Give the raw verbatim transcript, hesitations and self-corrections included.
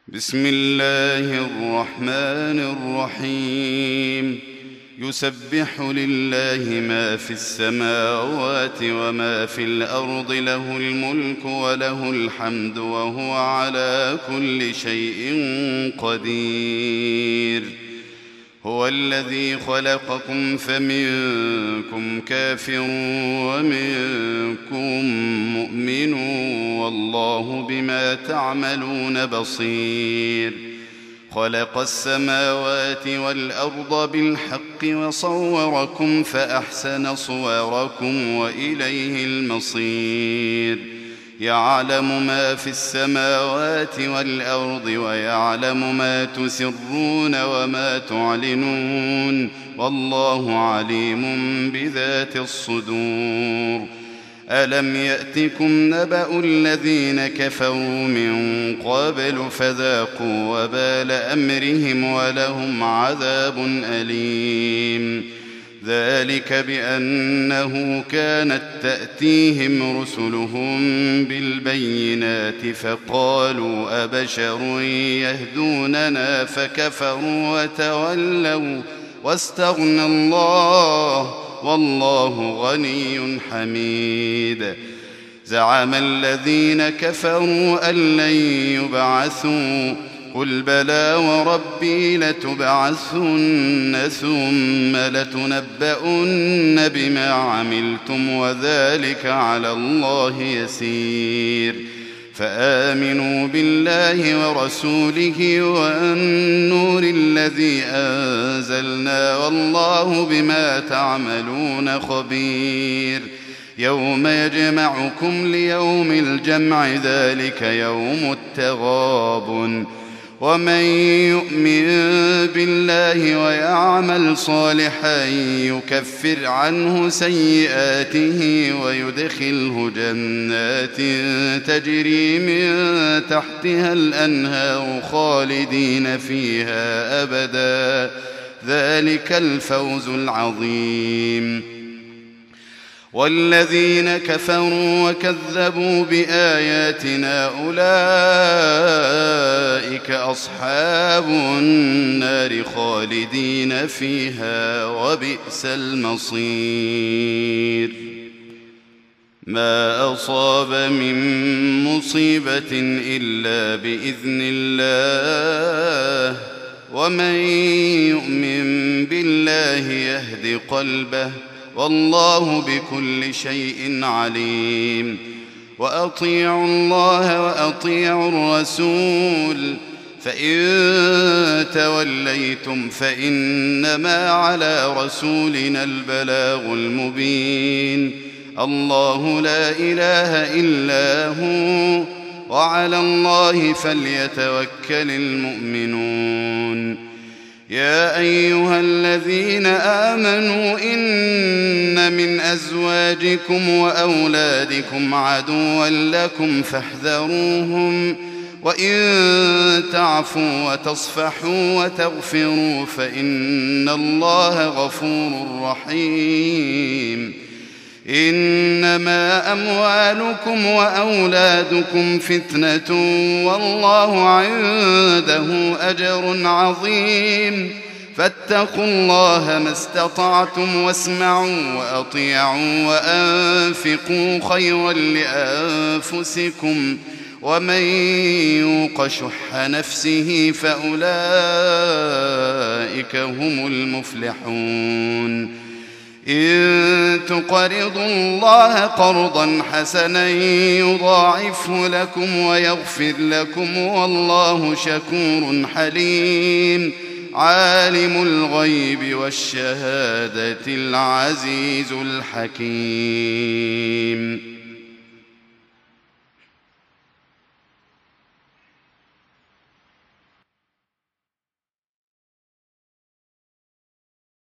بسم الله الرحمن الرحيم يسبح لله ما في السماوات وما في الأرض له الملك وله الحمد وهو على كل شيء قدير هو الذي خلقكم فمنكم كافر ومنكم مؤمن والله بما تعملون بصير خلق السماوات والأرض بالحق وصوركم فأحسن صوركم وإليه المصير يعلم ما في السماوات والأرض ويعلم ما تسرون وما تعلنون والله عليم بذات الصدور ألم يأتكم نبأ الذين كفروا من قبل فذاقوا وبال أمرهم ولهم عذاب أليم ذلك بأنه كانت تأتيهم رسلهم بالبينات فقالوا أبشر يهدوننا فكفروا وتولوا واستغنى الله والله غني حميد زعم الذين كفروا أن لن يبعثوا قل بلى وربي لتبعثن ثم لتنبؤن بما عملتم وذلك على الله يسير فآمنوا بالله ورسوله والنور الذي أنزلنا والله بما تعملون خبير يوم يجمعكم ليوم الجمع ذلك يوم التغابن ومن يؤمن بالله ويعمل صالحا يكفر عنه سيئاته ويدخله جنات تجري من تحتها الأنهار خالدين فيها أبدا ذلك الفوز العظيم والذين كفروا وكذبوا بآياتنا أولئك أصحاب النار خالدين فيها وبئس المصير ما أصاب من مصيبة إلا بإذن الله ومن يؤمن بالله يهد قلبه والله بكل شيء عليم وأطيعوا الله وأطيعوا الرسول فإن توليتم فإنما على رسولنا البلاغ المبين الله لا إله إلا هو وعلى الله فليتوكل المؤمنون يا أيها الذين آمنوا إن من أزواجكم وأولادكم عدوا لكم فاحذروهم وإن تعفوا وتصفحوا وتغفروا فإن الله غفور رحيم إنما أموالكم وأولادكم فتنة والله عنده أجر عظيم فاتقوا الله ما استطعتم واسمعوا وأطيعوا وأنفقوا خيرا لأنفسكم ومن يوق شح نفسه فأولئك هم المفلحون إن تقرضوا الله قرضا حسنا يضاعفه لكم ويغفر لكم والله شكور حليم عالم الغيب والشهادة العزيز الحكيم